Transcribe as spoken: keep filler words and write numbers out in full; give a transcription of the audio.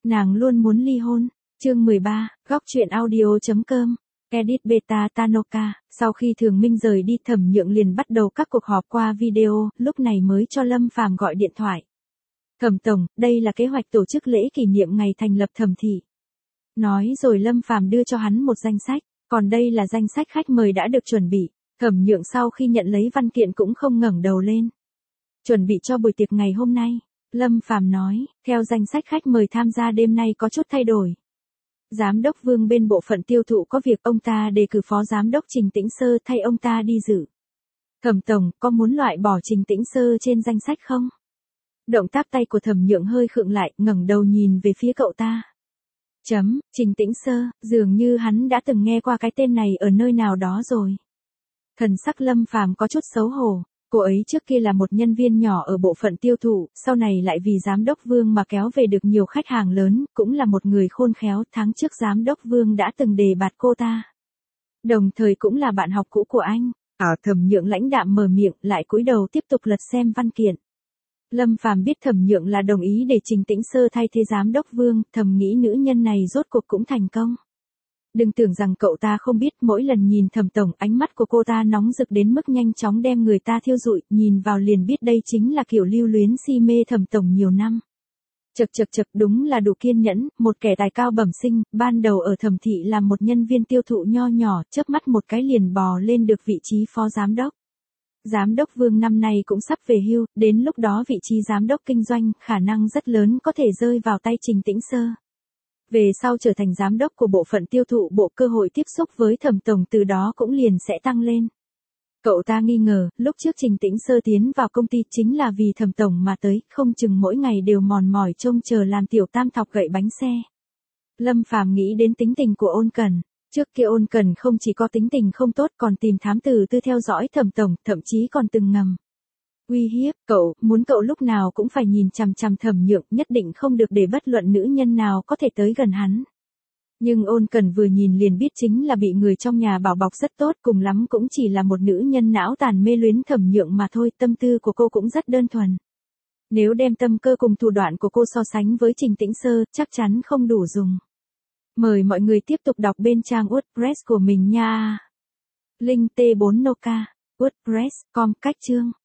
Nàng luôn muốn ly hôn. Chương mười ba, góc truyện audio.com. Edit Beta Tanoka. Sau khi Thường Minh rời đi, Thẩm Nhượng liền bắt đầu các cuộc họp qua video, lúc này mới cho Lâm Phàm gọi điện thoại. Thẩm tổng, đây là kế hoạch tổ chức lễ kỷ niệm ngày thành lập Thẩm thị. Nói rồi Lâm Phàm đưa cho hắn một danh sách, còn đây là danh sách khách mời đã được chuẩn bị. Thẩm Nhượng sau khi nhận lấy văn kiện cũng không ngẩng đầu lên. Chuẩn bị cho buổi tiệc ngày hôm nay, Lâm Phàm nói, theo danh sách khách mời tham gia đêm nay có chút thay đổi. Giám đốc Vương bên bộ phận tiêu thụ có việc ông ta đề cử phó giám đốc Trình Tĩnh Sơ thay ông ta đi dự. Thẩm tổng, có muốn loại bỏ Trình Tĩnh Sơ trên danh sách không? Động tác tay của Thẩm Nhượng hơi khựng lại, ngẩng đầu nhìn về phía cậu ta. Chấm, Trình Tĩnh Sơ, dường như hắn đã từng nghe qua cái tên này ở nơi nào đó rồi. Thần sắc Lâm Phàm có chút xấu hổ. Cô ấy trước kia là một nhân viên nhỏ ở bộ phận tiêu thụ, sau này lại vì giám đốc Vương mà kéo về được nhiều khách hàng lớn, cũng là một người khôn khéo. Tháng trước giám đốc Vương đã từng đề bạt cô ta. Đồng thời cũng là bạn học cũ của anh. Ở Thẩm Nhượng lãnh đạm mở miệng, lại cúi đầu tiếp tục lật xem văn kiện. Lâm Phàm biết Thẩm Nhượng là đồng ý để Trình Tĩnh Sơ thay thế giám đốc Vương, thầm nghĩ nữ nhân này rốt cuộc cũng thành công. Đừng tưởng rằng cậu ta không biết, mỗi lần nhìn Thẩm tổng, ánh mắt của cô ta nóng rực đến mức nhanh chóng đem người ta thiêu rụi, nhìn vào liền biết đây chính là kiểu lưu luyến si mê Thẩm tổng nhiều năm. Chật chật chật, đúng là đủ kiên nhẫn, một kẻ tài cao bẩm sinh, ban đầu ở Thẩm thị làm một nhân viên tiêu thụ nho nhỏ, chớp mắt một cái liền bò lên được vị trí phó giám đốc. Giám đốc Vương năm nay cũng sắp về hưu, đến lúc đó vị trí giám đốc kinh doanh, khả năng rất lớn có thể rơi vào tay Trình Tĩnh Sơ. Về sau trở thành giám đốc của bộ phận tiêu thụ bộ, cơ hội tiếp xúc với Thẩm tổng từ đó cũng liền sẽ tăng lên. Cậu ta nghi ngờ, lúc trước Trình Tĩnh Sơ tiến vào công ty chính là vì Thẩm tổng mà tới, không chừng mỗi ngày đều mòn mỏi trông chờ làm tiểu tam thọc gậy bánh xe. Lâm Phàm nghĩ đến tính tình của Ôn Cẩn. Trước kia Ôn Cẩn không chỉ có tính tình không tốt còn tìm thám tử tư theo dõi Thẩm tổng, thậm chí còn từng ngầm uy hiếp cậu, muốn cậu lúc nào cũng phải nhìn chằm chằm Thẩm Nhượng, nhất định không được để bất luận nữ nhân nào có thể tới gần hắn. Nhưng Ôn Cẩn vừa nhìn liền biết chính là bị người trong nhà bảo bọc rất tốt, cùng lắm cũng chỉ là một nữ nhân não tàn mê luyến Thẩm Nhượng mà thôi, tâm tư của cô cũng rất đơn thuần. Nếu đem tâm cơ cùng thủ đoạn của cô so sánh với Trình Tĩnh Sơ, chắc chắn không đủ dùng. Mời mọi người tiếp tục đọc bên trang WordPress của mình nha. Link T bốn Noka, WordPress chấm com, cách chương.